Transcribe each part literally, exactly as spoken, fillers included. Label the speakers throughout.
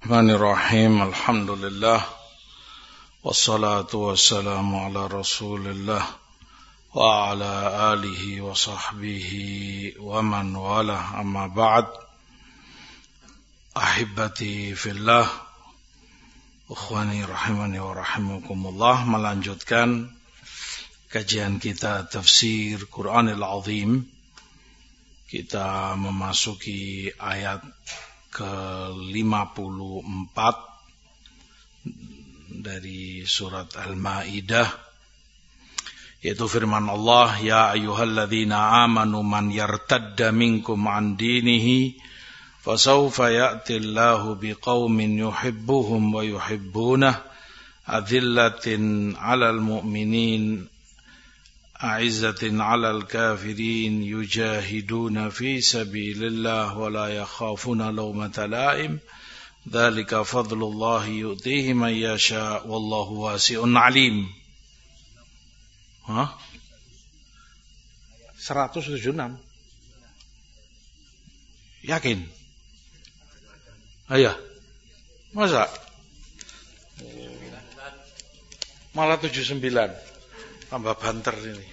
Speaker 1: Bismillahirrahmanirrahim. Alhamdulillah. Wassalatu wassalamu ala Rasulillah wa ala alihi wa sahbihi wa man wala, amma ba'd. Ahibati fillah, ukhwani rahimani wa rahimakumullah. Melanjutkan kajian kita tafsir Quranil Azim. Kita memasuki ayat ke lima puluh empat dari surat Al-Maidah, yaitu firman Allah, ya ayyuhalladzina amanu man yartadda minkum an dinihi fasawfa ya'tillahu biqaumin yuhibbuhum wa yuhibbunah adzillatin 'alal mu'minin a'izzatin 'alal kafirin yujahiduna fi sabilillah wa la yakhafuna lawmata la'im dzalika fadlullahi yu'tihi man yasha wallahu wasi'un 'alim. Hah? seratus tujuh puluh enam. Yakin? Ayah. Masa? Malah tujuh puluh sembilan. Tambah banter ini.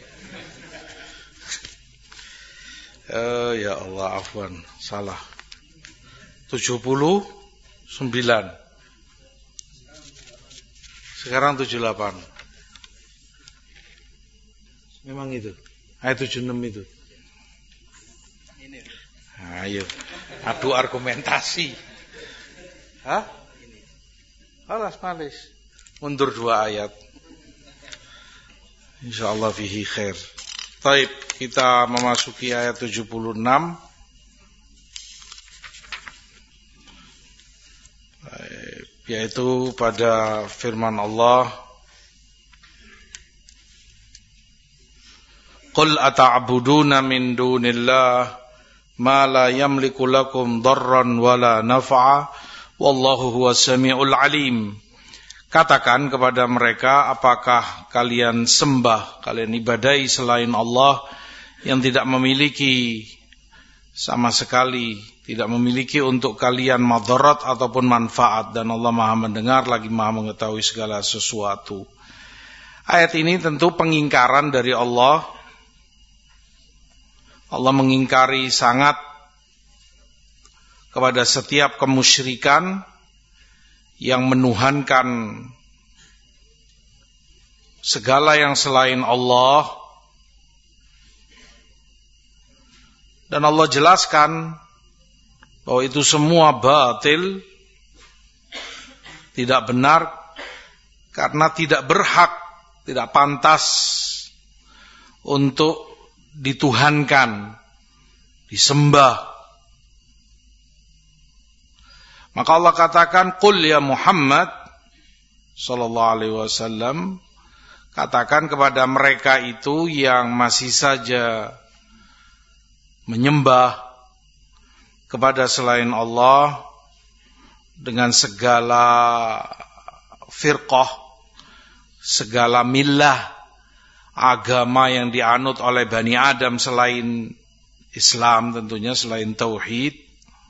Speaker 1: Oh, ya Allah, afwan, salah. tujuh puluh sembilan. Sekarang tujuh puluh delapan. Memang itu. Ayat tujuh puluh enam itu. Ini. Ayo. Adu argumentasi. Hah? Ini. Alas malis. Mundur dua ayat. InsyaAllah fihi khair. Baik, kita memasuki ayat tujuh puluh enam. Baik, yaitu pada firman Allah, Qul ata'buduna min dunillah ma la yamliku lakum darran wala naf'a wallahu huwas sami'ul alim. Katakan kepada mereka, apakah kalian sembah, kalian ibadahi selain Allah yang tidak memiliki sama sekali, tidak memiliki untuk kalian madarat ataupun manfaat, dan Allah Maha mendengar lagi Maha mengetahui segala sesuatu. Ayat ini tentu pengingkaran dari Allah. Allah mengingkari sangat kepada setiap kemusyrikan yang menuhankan segala yang selain Allah. Dan Allah jelaskan bahwa itu semua batil, tidak benar, karena tidak berhak, tidak pantas untuk dituhankan, disembah. Maka Allah katakan, Qul ya Muhammad sallallahu alaihi wasallam, katakan kepada mereka itu yang masih saja menyembah kepada selain Allah dengan segala firqah, segala millah, agama yang dianut oleh Bani Adam selain Islam, tentunya selain Tauhid,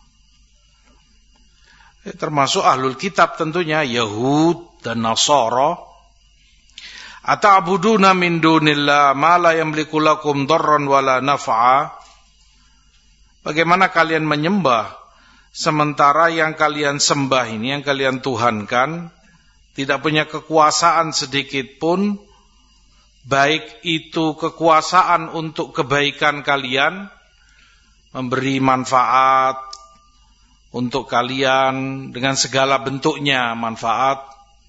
Speaker 1: termasuk ahlul kitab tentunya, Yahud dan Nasara. Ata'buduna min dunillah ma la yamliku lakum darran wala naf'a. Bagaimana kalian menyembah sementara yang kalian sembah ini, yang kalian tuhankan, tidak punya kekuasaan sedikit pun, baik itu kekuasaan untuk kebaikan kalian, memberi manfaat untuk kalian dengan segala bentuknya manfaat,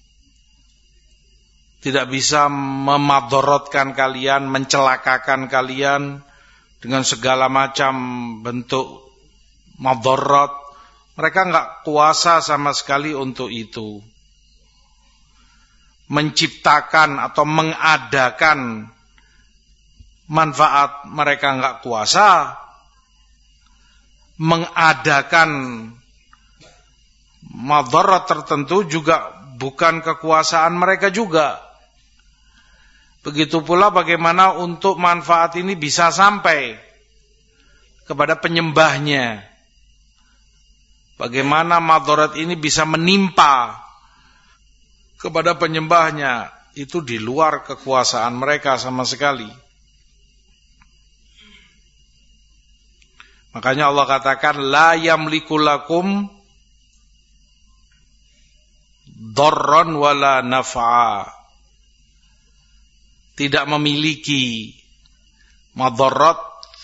Speaker 1: tidak bisa memadorotkan kalian, mencelakakan kalian dengan segala macam bentuk madorot. Mereka enggak kuasa sama sekali untuk itu. Menciptakan atau mengadakan manfaat mereka enggak kuasa. Mengadakan madarat tertentu juga bukan kekuasaan mereka juga. Begitu pula bagaimana untuk manfaat ini bisa sampai kepada penyembahnya. bagaimana madarat ini bisa menimpa kepada penyembahnya, itu di luar kekuasaan mereka sama sekali. Makanya Allah katakan la yamliku lakum darran wala naf'a. Tidak memiliki madarat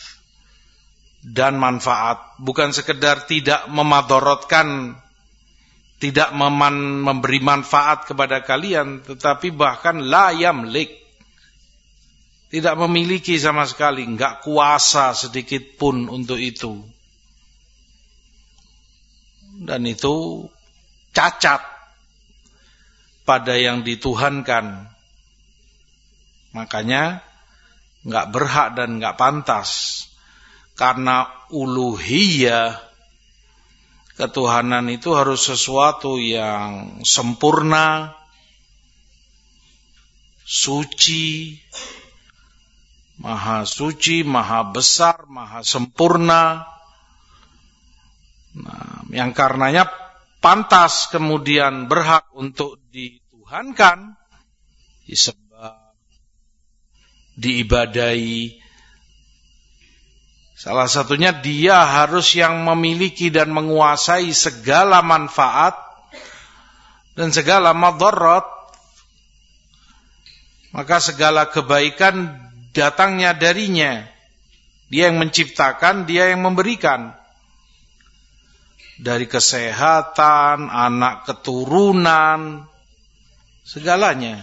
Speaker 1: dan manfaat. Bukan sekedar tidak memadaratkan, tidak meman, memberi manfaat kepada kalian, tetapi bahkan la yamlik, tidak memiliki sama sekali, enggak kuasa sedikit pun untuk itu. Dan itu cacat pada yang dituhankan. Makanya enggak berhak dan enggak pantas. Karena uluhiyah, ketuhanan itu harus sesuatu yang sempurna, suci, maha suci, maha besar, maha sempurna. Nah, yang karenanya pantas kemudian berhak untuk dituhankan, disembah, diibadahi. Salah satunya dia harus yang memiliki dan menguasai segala manfaat dan segala madarat. Maka segala kebaikan datangnya darinya. Dia yang menciptakan, dia yang memberikan. Dari kesehatan, anak keturunan, segalanya.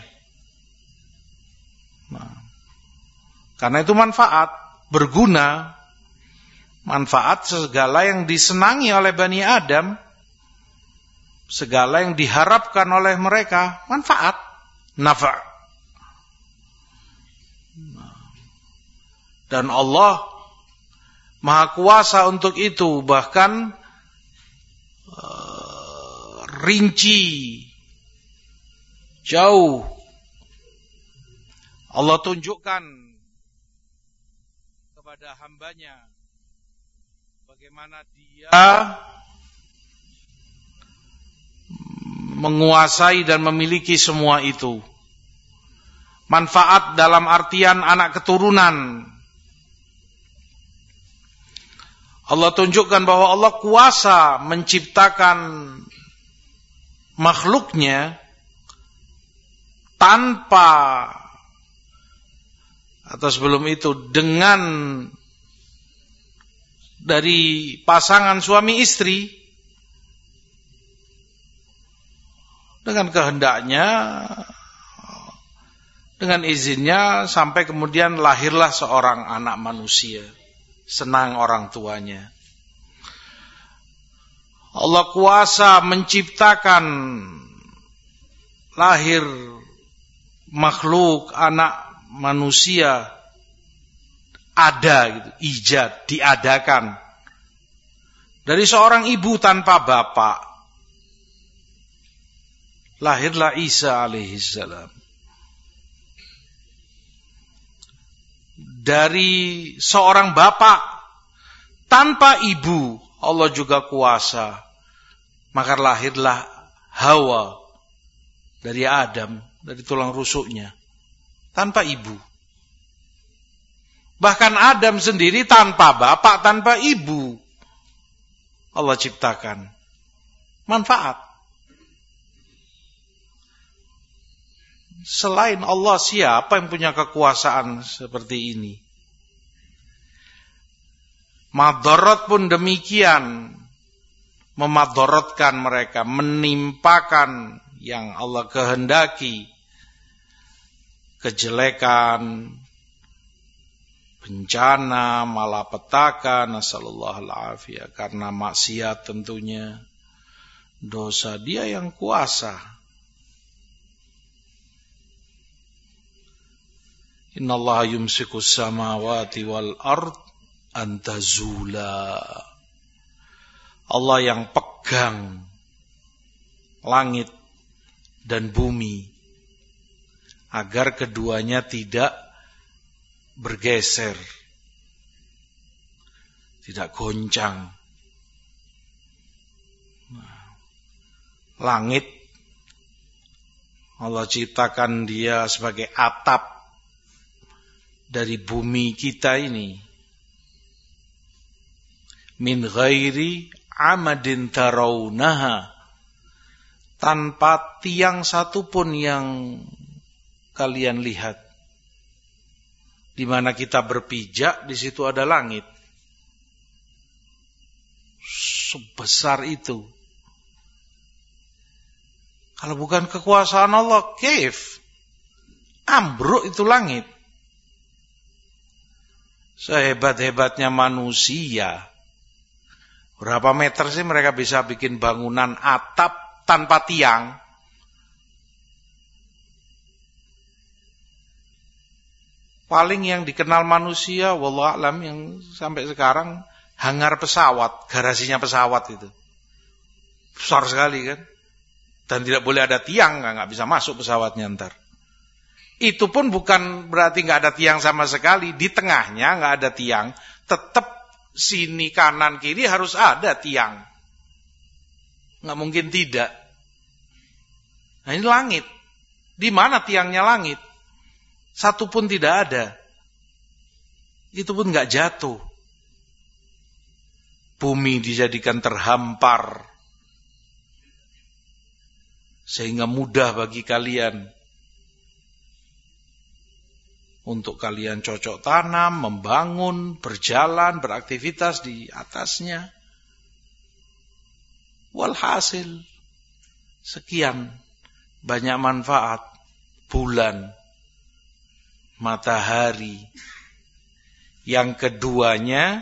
Speaker 1: Nah, karena itu manfaat, berguna. Manfaat segala yang disenangi oleh Bani Adam, segala yang diharapkan oleh mereka, manfaat, nafa'. Dan Allah Maha Kuasa untuk itu, bahkan uh, rinci, jauh. Allah tunjukkan kepada hambanya bagaimana dia menguasai dan memiliki semua itu. Manfaat dalam artian anak keturunan. Allah tunjukkan bahwa Allah kuasa menciptakan makhluknya tanpa, atau sebelum itu dengan dari pasangan suami istri, dengan kehendaknya, dengan izinnya, sampai kemudian lahirlah seorang anak manusia, senang orang tuanya. Allah kuasa menciptakan lahir makhluk anak manusia, ada gitu, ijad, diadakan dari seorang ibu tanpa bapak. Lahirlah Isa alaihissalam dari seorang bapak tanpa ibu. Allah juga kuasa, maka lahirlah Hawa dari Adam, dari tulang rusuknya, tanpa ibu. Bahkan Adam sendiri tanpa bapak, tanpa ibu, Allah ciptakan. Manfaat. Selain Allah, siapa yang punya kekuasaan seperti ini? Madarat pun demikian, memadaratkan mereka, menimpakan yang Allah kehendaki, kejelekan, bencana, malapetaka, nasallallahu alaihi, karena maksiat tentunya, dosa. Dia yang kuasa. Innallaha yumsikus samawati wal ard an tazula. Allah yang pegang langit dan bumi agar keduanya tidak bergeser, tidak goncang. Langit, Allah ciptakan dia sebagai atap dari bumi kita ini. Min ghairi amadin tarawunaha, tanpa tiang satupun yang kalian lihat. Di mana kita berpijak, di situ ada langit. Sebesar itu. Kalau bukan kekuasaan Allah, kaif? Ambruk itu langit. Sehebat-hebatnya manusia, berapa meter sih mereka bisa bikin bangunan atap tanpa tiang? Paling yang dikenal manusia, wallahu a'lam, yang sampai sekarang hangar pesawat, garasinya pesawat itu. Besar sekali kan? Dan tidak boleh ada tiang, nggak bisa masuk pesawatnya ntar. Itu pun bukan berarti nggak ada tiang sama sekali. Di tengahnya nggak ada tiang, tetap sini kanan kiri harus ada tiang. Nggak mungkin tidak. Nah ini langit. Di mana tiangnya langit? Satu pun tidak ada. Itu pun nggak jatuh. Bumi dijadikan terhampar, sehingga mudah bagi kalian untuk kalian cocok tanam, membangun, berjalan, beraktivitas di atasnya. Walhasil, sekian banyak manfaat bulan, matahari. Yang keduanya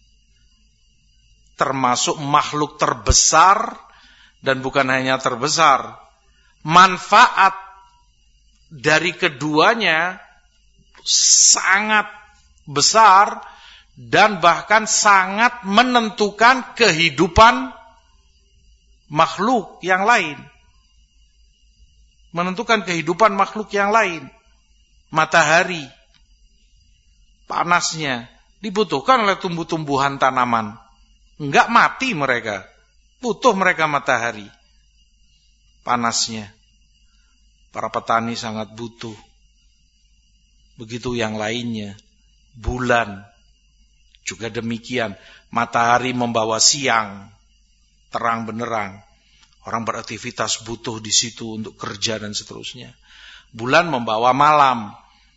Speaker 1: termasuk makhluk terbesar, dan bukan hanya terbesar, manfaat dari keduanya sangat besar dan bahkan sangat menentukan kehidupan makhluk yang lain. Menentukan kehidupan makhluk yang lain. Matahari, panasnya dibutuhkan oleh tumbuh-tumbuhan tanaman. Enggak mati mereka. Butuh mereka matahari. Panasnya. Para petani sangat butuh. Begitu yang lainnya. Bulan juga demikian. Matahari membawa siang, terang benderang. Orang beraktivitas butuh di situ untuk kerja dan seterusnya. Bulan membawa malam.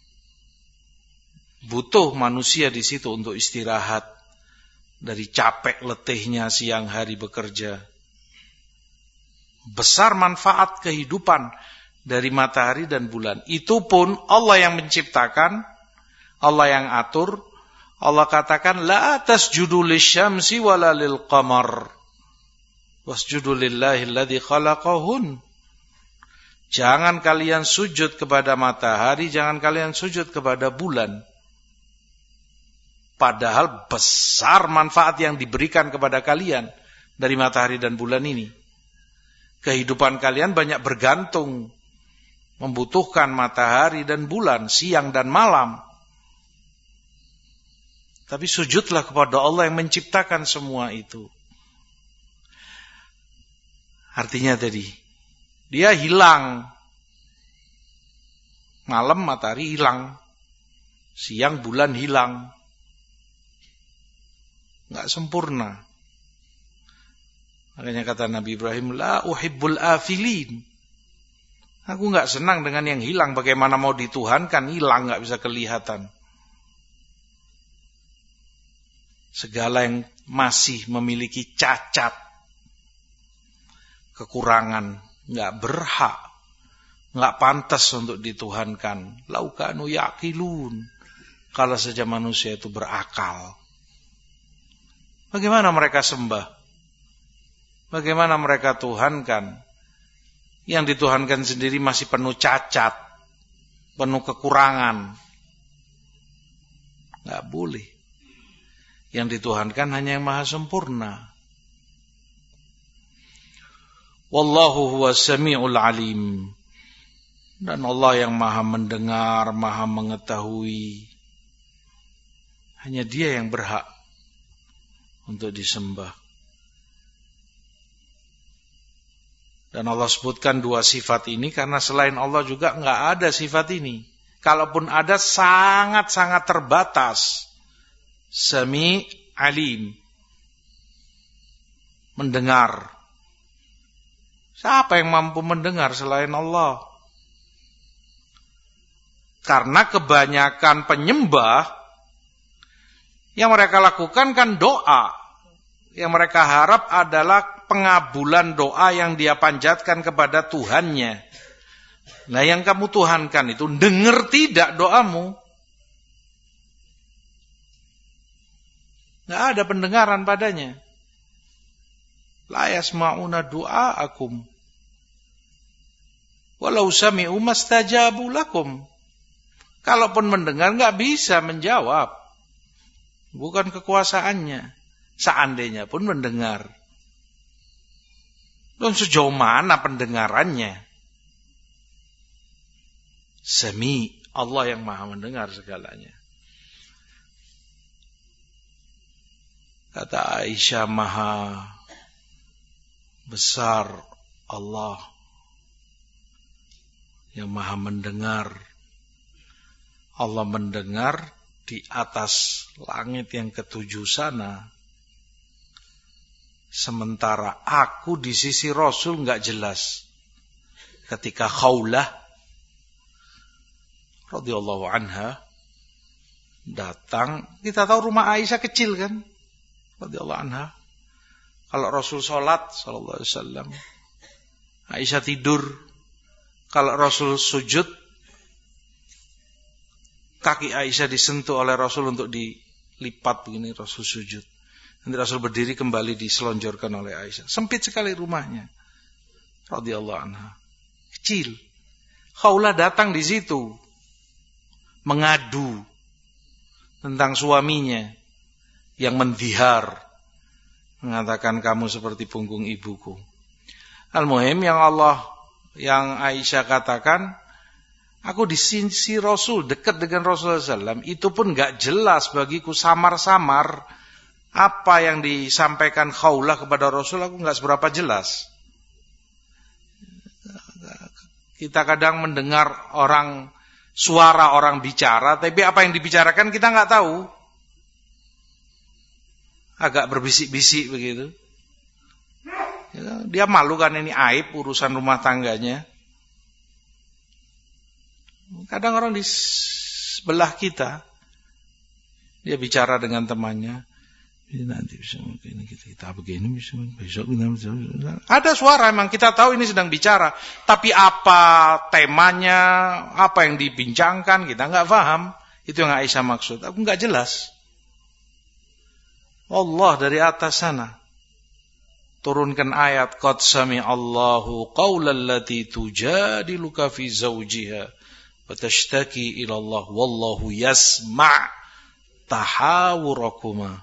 Speaker 1: Butuh manusia di situ untuk istirahat dari capek letihnya siang hari bekerja. Besar manfaat kehidupan dari matahari dan bulan. Itu pun Allah yang menciptakan, Allah yang atur. Allah katakan, la tasjudu lisyamsi wala lil qamar, wasjudu lillahi alladhi khalaqahun. Jangan kalian sujud kepada matahari, jangan kalian sujud kepada bulan. Padahal besar manfaat yang diberikan kepada kalian dari matahari dan bulan ini. Kehidupan kalian banyak bergantung, membutuhkan matahari dan bulan, siang dan malam. Tapi sujudlah kepada Allah yang menciptakan semua itu. Artinya tadi, dia hilang. Malam matahari hilang, siang bulan hilang. Enggak sempurna. Makanya kata Nabi Ibrahim, la uhibbul afilin. Aku enggak senang dengan yang hilang. Bagaimana mau dituhankan, hilang, enggak bisa kelihatan. Segala yang masih memiliki cacat, kekurangan, enggak berhak, enggak pantas untuk dituhankan. Laukanu yaqilun. Kalau saja manusia itu berakal. Bagaimana mereka sembah? Bagaimana mereka tuhankan? Yang dituhankan sendiri masih penuh cacat, penuh kekurangan. Enggak boleh. Yang dituhankan hanya yang maha sempurna. Wallahu huwas sami'ul alim. Dan Allah yang maha mendengar, maha mengetahui. Hanya dia yang berhak untuk disembah. Dan Allah sebutkan dua sifat ini karena selain Allah juga nggak ada sifat ini. Kalaupun ada sangat-sangat terbatas. Sami alim. Mendengar. Siapa yang mampu mendengar selain Allah? Karena kebanyakan penyembah yang mereka lakukan kan doa. Yang mereka harap adalah pengabulan doa yang dia panjatkan kepada Tuhannya. Nah, yang kamu tuhankan itu dengar tidak doamu? Nggak ada pendengaran padanya. La yasma'una du'aakum walau sami'u mastajabu lakum. Kalaupun mendengar nggak bisa menjawab. Bukan kekuasaannya. Seandainya pun mendengar. Dan sejauh mana pendengarannya? Sami, Allah yang maha mendengar segalanya. Kata Aisyah, maha besar Allah yang maha mendengar. Allah mendengar di atas langit yang ketujuh sana. Sementara aku di sisi Rasul enggak jelas. Ketika Khawlah radhiyallahu anha datang, kita tahu rumah Aisyah kecil kan? Radhiyallahu anha. Kalau Rasul sholat sallallahu alaihi wasallam, Aisyah tidur. Kalau Rasul sujud, kaki Aisyah disentuh oleh Rasul untuk dilipat begini, Rasul sujud. Nanti Rasul berdiri kembali diselonjorkan oleh Aisyah. Sempit sekali rumahnya. Radhiyallahu anha. Kecil. Khawlah datang di situ. Mengadu tentang suaminya yang mendihar. Mengatakan kamu seperti punggung ibuku. Al-muhim yang Allah, yang Aisyah katakan, aku di sisi Rasul, dekat dengan Rasulullah shallallahu alaihi wasallam, itu pun gak jelas bagiku, samar-samar. Apa yang disampaikan Khawlah kepada Rasul, aku gak seberapa jelas. Kita kadang mendengar orang, suara orang bicara, tapi apa yang dibicarakan kita gak tahu. Agak berbisik-bisik begitu. Dia malu kan, ini aib urusan rumah tangganya. Kadang orang di sebelah kita, dia bicara dengan temannya, nanti bisa ini kita, kita begini bisa besok kita bisa. Ada suara memang kita tahu ini sedang bicara, tapi apa temanya, apa yang dibincangkan kita nggak paham. Itu yang Aisyah maksud. Aku nggak jelas. Allah dari atas sana turunkan ayat, qad sami'allahu qaulal lati tujadiluka fi zawjiha wa tashtaki ila Allah wallahu yasma' tahawurakuma.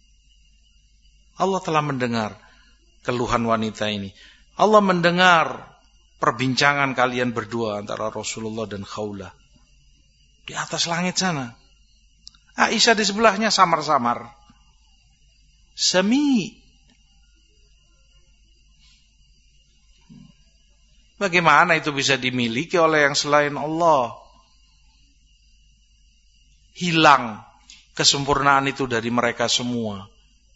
Speaker 1: Allah telah mendengar keluhan wanita ini. Allah mendengar perbincangan kalian berdua antara Rasulullah dan Khawlah di atas langit sana. Aisyah di sebelahnya samar-samar. Sami. Bagaimana itu bisa dimiliki oleh yang selain Allah? Hilang kesempurnaan itu dari mereka semua.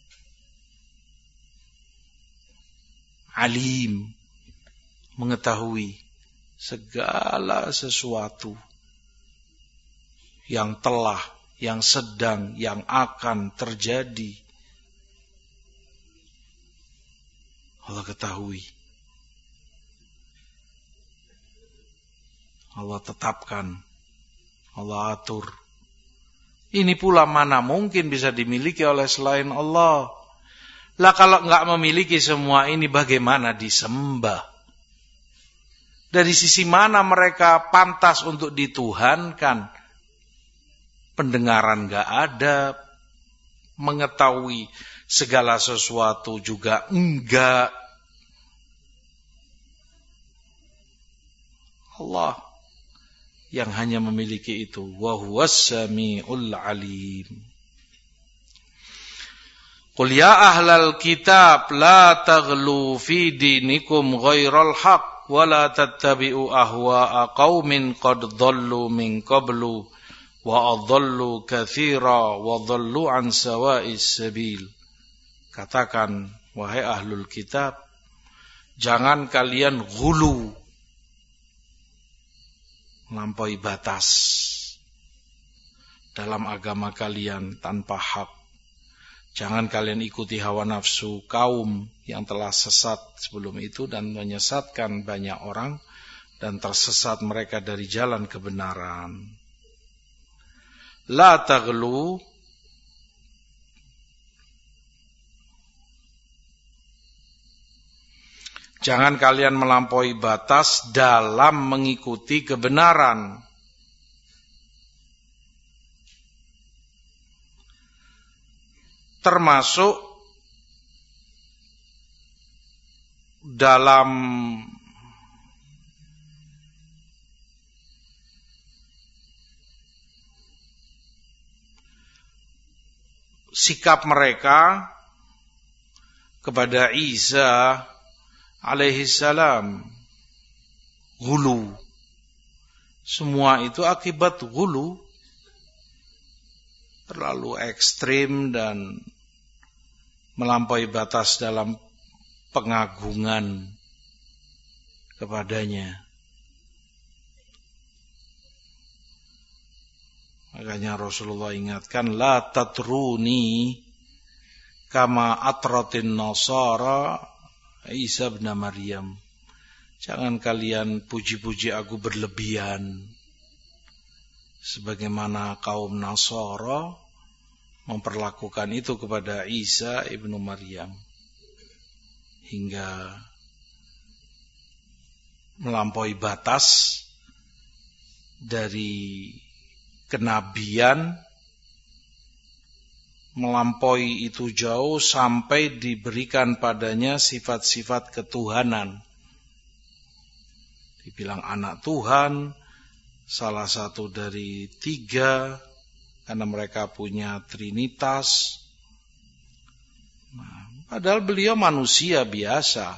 Speaker 1: Alim, mengetahui segala sesuatu yang telah, yang sedang, yang akan terjadi. Allah ketahui. Allah tetapkan. Allah atur. Ini pula mana mungkin bisa dimiliki oleh selain Allah. Lah kalau enggak memiliki semua ini bagaimana disembah? Dari sisi mana mereka pantas untuk dituhankan? Pendengaran enggak ada, mengetahui segala sesuatu juga enggak. Allah yang hanya memiliki itu. Wa huwas samiul alim. Qul ya ahlal kitab la taghlu fi dinikum ghairal haq wa la tattabi'u ahwa'a qaumin qad dhallu min qablu wa adhallu katsira wa dhallu an sawa'is sabil. Katakan, wahai ahlul kitab, jangan kalian ghulu, melampaui batas dalam agama kalian tanpa hak. Jangan kalian ikuti hawa nafsu kaum yang telah sesat sebelum itu dan menyesatkan banyak orang, dan tersesat mereka dari jalan kebenaran. La taghlu, jangan kalian melampaui batas dalam mengikuti kebenaran. Termasuk dalam sikap mereka kepada Isa alaihi salam. Ghulu, semua itu akibat ghulu, terlalu ekstrim dan melampaui batas dalam pengagungan kepadanya. Makanya Rasulullah ingatkan, la tatruni kama atratin nasara Isa bin Maryam. Jangan kalian puji-puji aku berlebihan sebagaimana kaum Nasara memperlakukan itu kepada Isa ibnu Maryam, hingga melampaui batas dari kenabian, melampaui itu jauh sampai diberikan padanya sifat-sifat ketuhanan. Dibilang anak Tuhan, salah satu dari tiga, karena mereka punya trinitas. Nah, padahal beliau manusia biasa,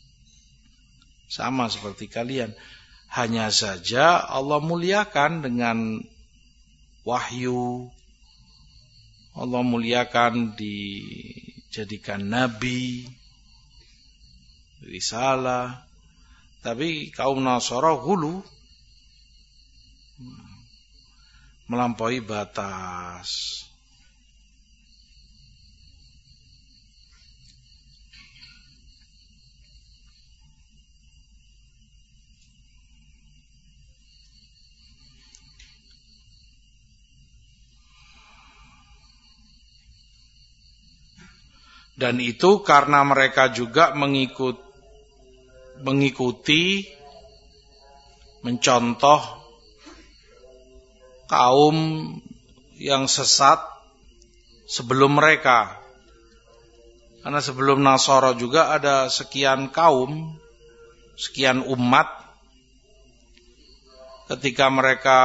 Speaker 1: sama seperti kalian. Hanya saja Allah muliakan dengan wahyu, Allah muliakan dijadikan nabi, risalah. Tapi kaum Nasara ghulu, melampaui batas. Dan itu karena mereka juga mengikut, mengikuti, mencontoh kaum yang sesat sebelum mereka. Karena sebelum Nasara juga ada sekian kaum, sekian umat. Ketika mereka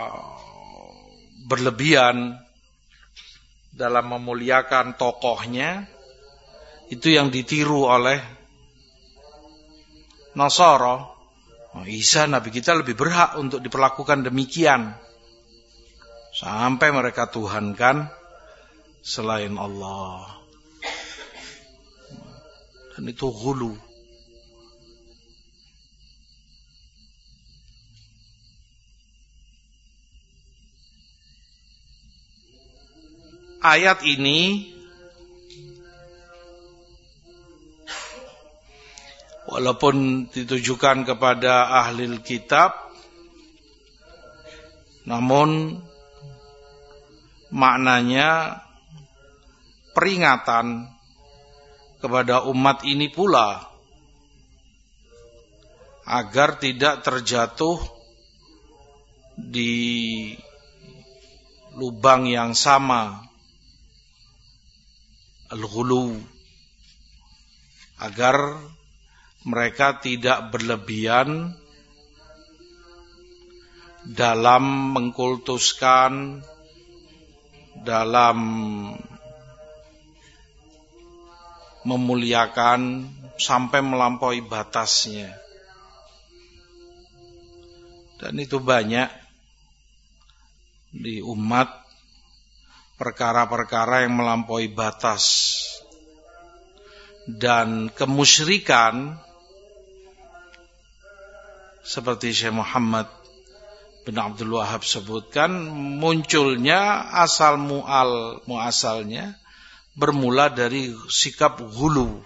Speaker 1: berlebihan dalam memuliakan tokohnya, itu yang ditiru oleh Nasara. Oh, Isa Nabi kita lebih berhak untuk diperlakukan demikian, sampai mereka tuhankan selain Allah. Dan itu ghulu. Ayat ini walaupun ditujukan kepada ahli kitab, namun maknanya peringatan kepada umat ini pula agar tidak terjatuh di lubang yang sama, al-ghulu, agar mereka tidak berlebihan dalam mengkultuskan, dalam memuliakan sampai melampaui batasnya. Dan itu banyak di umat perkara-perkara yang melampaui batas. Dan kemusyrikan seperti Syekh Muhammad bin Abdul Wahab sebutkan, munculnya asal mual muasalnya bermula dari sikap ghulu,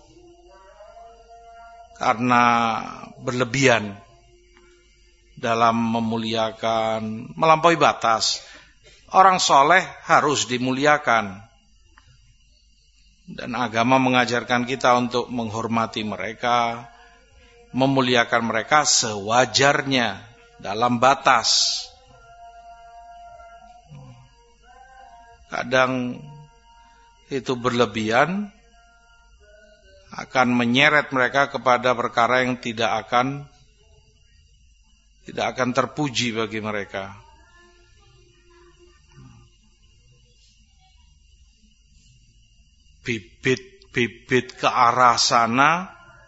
Speaker 1: karena berlebihan dalam memuliakan, melampaui batas. Orang soleh harus dimuliakan, dan agama mengajarkan kita untuk menghormati mereka, memuliakan mereka sewajarnya dalam batas. Kadang itu berlebihan, akan menyeret mereka kepada perkara yang tidak akan tidak akan terpuji bagi mereka. Bibit-bibit ke arah sana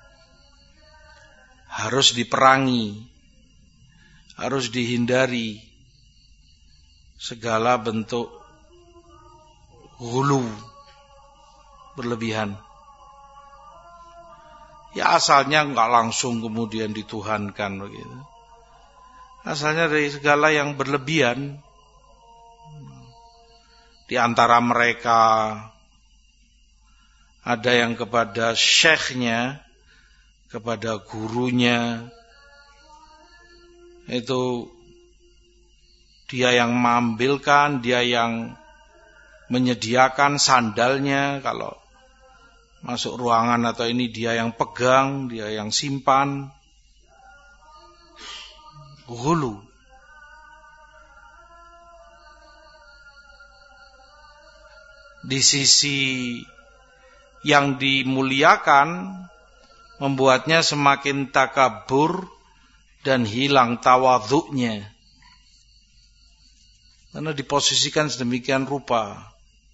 Speaker 1: harus diperangi, harus dihindari segala bentuk ghulu, berlebihan. Ya asalnya enggak langsung kemudian dituhankan begitu. Asalnya dari segala yang berlebihan. Di antara mereka ada yang kepada syekhnya, kepada gurunya, itu dia yang mengambilkan, dia yang menyediakan sandalnya, kalau masuk ruangan atau ini dia yang pegang, dia yang simpan. Ghulu. Di sisi yang dimuliakan membuatnya semakin takabur dan hilang tawadhu'nya, karena diposisikan sedemikian rupa.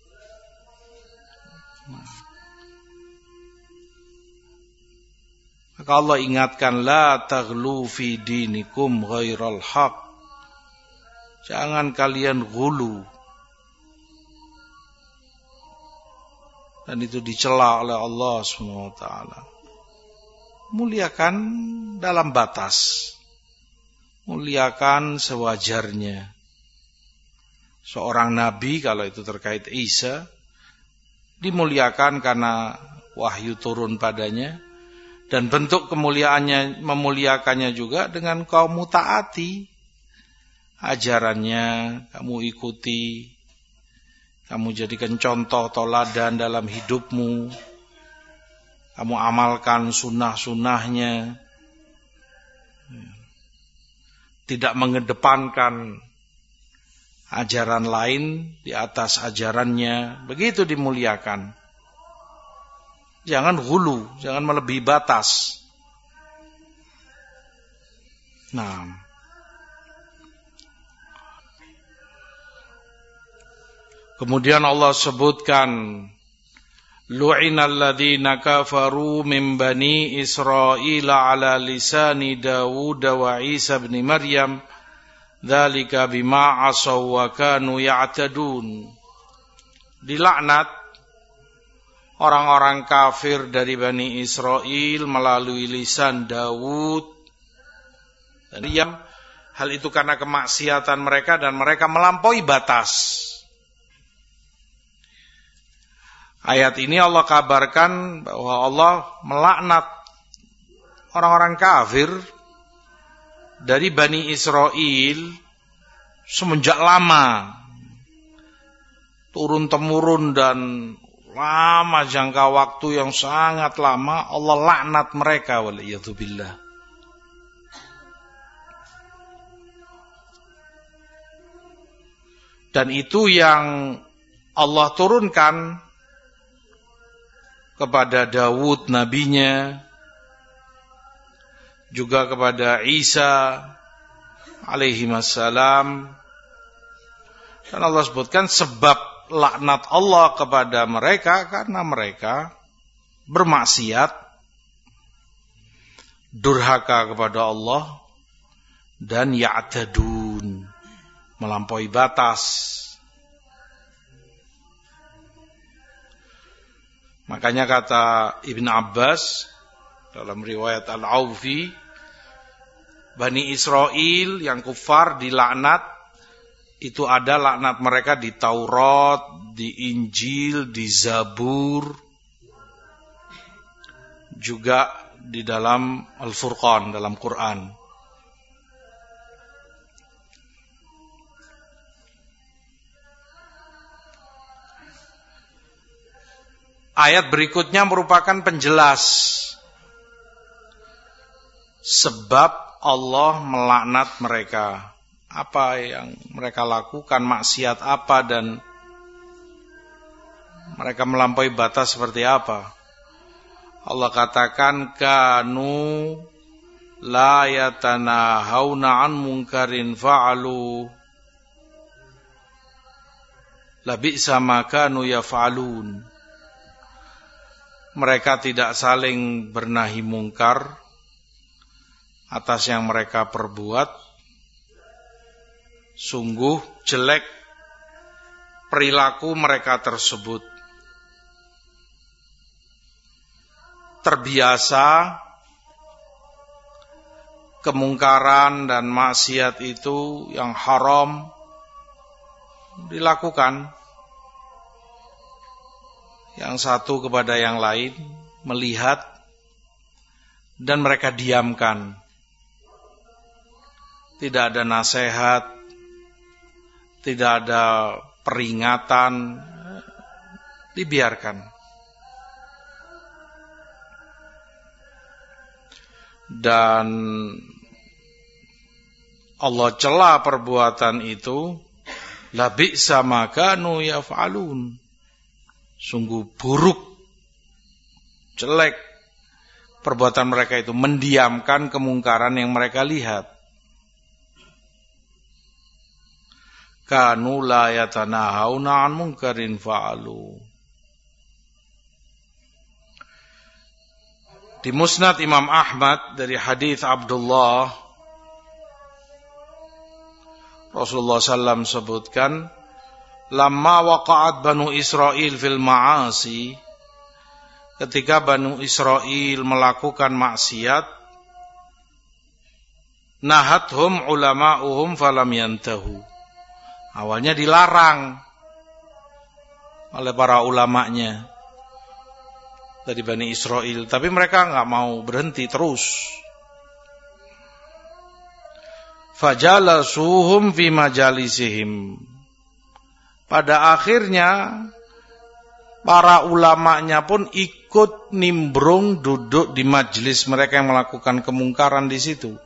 Speaker 1: Maka Allah ingatkan, la taghlu fi dinikum ghairal haq. Jangan kalian ghulu. Dan itu dicela oleh Allah subhanahu wa taala. Muliakan dalam batas. Muliakan sewajarnya. Seorang nabi, kalau itu terkait Isa, dimuliakan karena wahyu turun padanya. Dan bentuk kemuliaannya, memuliakannya juga dengan kamu taati ajarannya, kamu ikuti, kamu jadikan contoh toladan dalam hidupmu, kamu amalkan sunnah-sunnahnya, tidak mengedepankan ajaran lain di atas ajarannya, begitu dimuliakan. Jangan ghulu, jangan melebihi batas. Nah, kemudian Allah sebutkan, lu'inal ladzina kafaru min bani Israil ala lisani Dawud wa Isa ibn Maryam, dzalika bima asaw wa kanu ya'tadun. Dilaknat orang-orang kafir dari Bani Israel melalui lisan Dawud. Dan yang hal itu karena kemaksiatan mereka dan mereka melampaui batas. Ayat ini Allah kabarkan bahwa Allah melaknat orang-orang kafir dari Bani Israel semenjak lama, turun-temurun dan lama, jangka waktu yang sangat lama. Allah laknat mereka, waliyadzubillah. Dan itu yang Allah turunkan kepada Dawud nabinya, juga kepada Isa alaihissalam. Dan Allah sebutkan sebab laknat Allah kepada mereka karena mereka bermaksiat, durhaka kepada Allah, dan ya'tadun, melampaui batas. Makanya kata Ibn Abbas dalam riwayat Al-Aufi, Bani Israel yang kufar dilaknat, itu ada laknat mereka di Taurat, di Injil, di Zabur, juga di dalam Al-Furqan, dalam Quran. Ayat berikutnya merupakan penjelas sebab Allah melaknat mereka. Apa yang mereka lakukan, maksiat apa, dan mereka melampaui batas seperti apa. Allah katakan, kanu la yatanahawna an munkarin fa'alu labi'sa ma kanu yaf'alun. Mereka tidak saling bernahi mungkar atas yang mereka perbuat. Sungguh jelek perilaku mereka tersebut. Terbiasa kemungkaran dan maksiat itu yang haram dilakukan. Yang satu kepada yang lain, melihat, dan mereka diamkan. Tidak ada nasihat, tidak ada peringatan, dibiarkan. Dan Allah cela perbuatan itu, labi'sa ma kanu yaf'alun. Sungguh buruk, jelek perbuatan mereka itu, mendiamkan kemungkaran yang mereka lihat. Kanu la yatanahawna an munkarin fa'alu. Di Musnad Imam Ahmad dari hadis Abdullah, Rasulullah sallallahu alaihi wasallam sebutkan, lamma waqa'at Banu Israel fil ma'asi, ketika Banu Israel melakukan maksiat, nahathum ulama'uhum falam yantahu. Awalnya dilarang oleh para ulamanya dari Bani Israel, tapi mereka enggak mau berhenti terus. Fajalasuhum fi majalisihim. Pada akhirnya para ulamanya pun ikut nimbrung duduk di majelis mereka yang melakukan kemungkaran di situ.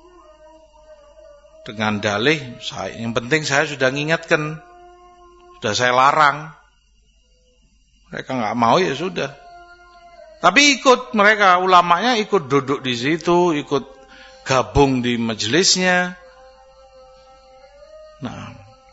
Speaker 1: Dengan dalih, saya, yang penting saya sudah ngingatkan, sudah saya larang. Mereka enggak mau, ya sudah. Tapi ikut mereka, ulamanya ikut duduk di situ, ikut gabung di majelisnya. Nah,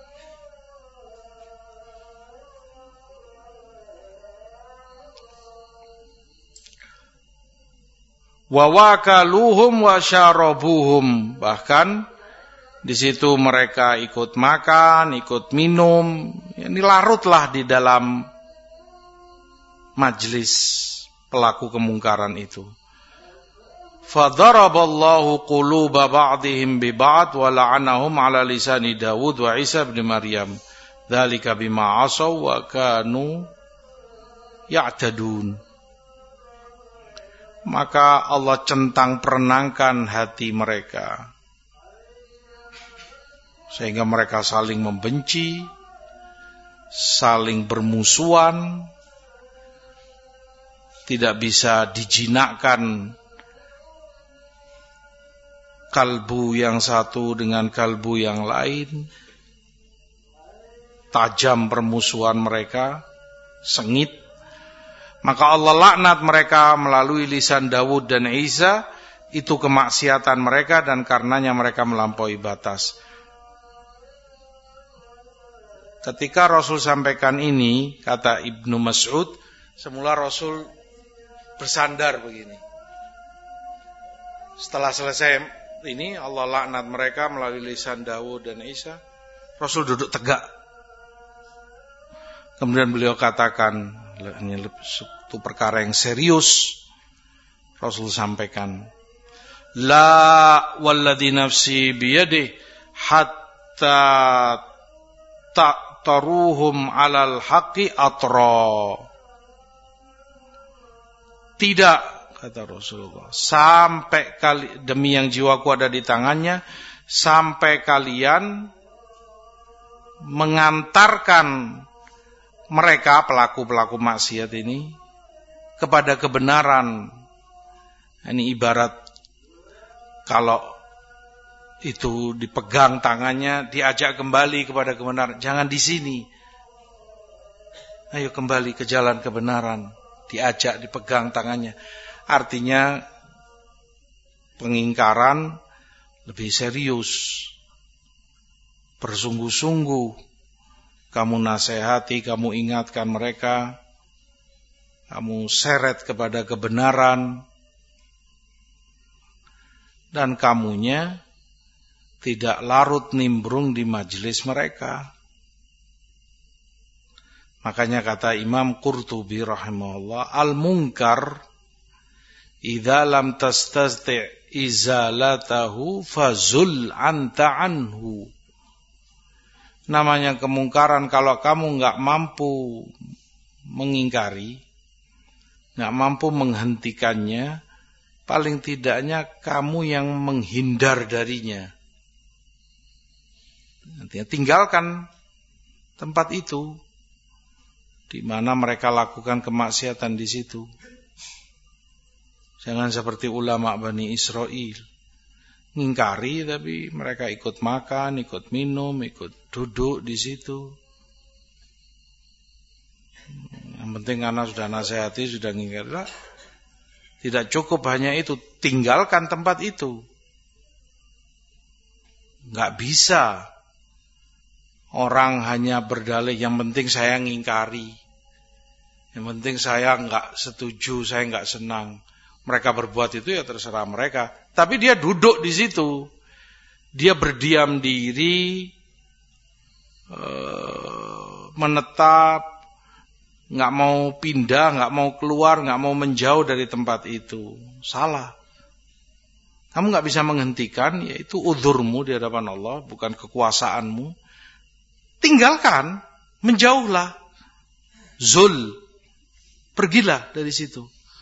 Speaker 1: wa wakaluhum wa syarabuhum, bahkan di situ mereka ikut makan, ikut minum, ini larutlah di dalam majlis pelaku kemungkaran itu. Fadaraballahu quluba ba'dihim bi ba'd wa la'anahum 'ala lisani Dawud wa Isa bin Maryam. Dzalika bima 'asaw wa kanu ya'tadun. Maka Allah centang perenangkan hati mereka, sehingga mereka saling membenci, saling bermusuhan, tidak bisa dijinakkan kalbu yang satu dengan kalbu yang lain. Tajam permusuhan mereka, sengit. Maka Allah laknat mereka melalui lisan Dawud dan Isa. Itu kemaksiatan mereka dan karenanya mereka melampaui batas. Ketika Rasul sampaikan ini, kata Ibnu Mas'ud, semula Rasul bersandar begini. Setelah selesai ini Allah laknat mereka melalui lisan Daud dan Isa. Rasul duduk tegak. Kemudian beliau katakan, ini satu perkara yang serius. Rasul sampaikan, la walladhi nafsi biyadih hatta ta'taruhum alal haqqi atra. Tidak, kata Rasulullah, sampai kali, demi yang jiwaku ada di tangannya, sampai kalian mengantarkan mereka pelaku-pelaku maksiat ini kepada kebenaran. Ini ibarat kalau itu dipegang tangannya, diajak kembali kepada kebenaran. Jangan di sini. Ayo kembali ke jalan kebenaran. Diajak, dipegang tangannya. Artinya pengingkaran lebih serius. Bersungguh-sungguh. Kamu nasihati, kamu ingatkan mereka. Kamu seret kepada kebenaran. Dan kamunya tidak larut nimbrung di majelis mereka. Makanya kata Imam Qurtubi rahimahullah, al-munkar idza lam tastati' izalatahu fazul anta anhu. Namanya kemungkaran kalau kamu enggak mampu mengingkari, enggak mampu menghentikannya, paling tidaknya kamu yang menghindar darinya. Artinya tinggalkan tempat itu di mana mereka lakukan kemaksiatan di situ. Jangan seperti ulama Bani Israel, ngingkari tapi mereka ikut makan, ikut minum, ikut duduk di situ. Yang penting karena sudah nasihati, sudah ngingkari. Tidak cukup hanya itu, tinggalkan tempat itu. Enggak bisa orang hanya berdalih yang penting saya ngingkari. Yang penting saya enggak setuju, saya enggak senang. Mereka berbuat itu ya terserah mereka. Tapi dia duduk di situ. Dia berdiam diri, menetap, nggak mau pindah, nggak mau keluar, nggak mau menjauh dari tempat itu. Salah. Kamu nggak bisa menghentikan, yaitu udzurmu di hadapan Allah, bukan kekuasaanmu. Tinggalkan, menjauhlah. Zul, pergilah dari situ.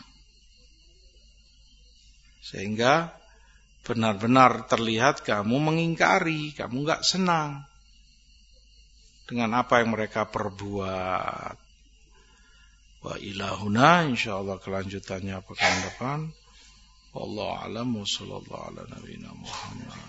Speaker 1: Sehingga benar-benar terlihat kamu mengingkari, kamu nggak senang dengan apa yang mereka perbuat. Wa ilahuna, insyaallah kelanjutannya pekan depan. Wallahu a'lam wa sallallahu ala nabiyina Muhammad.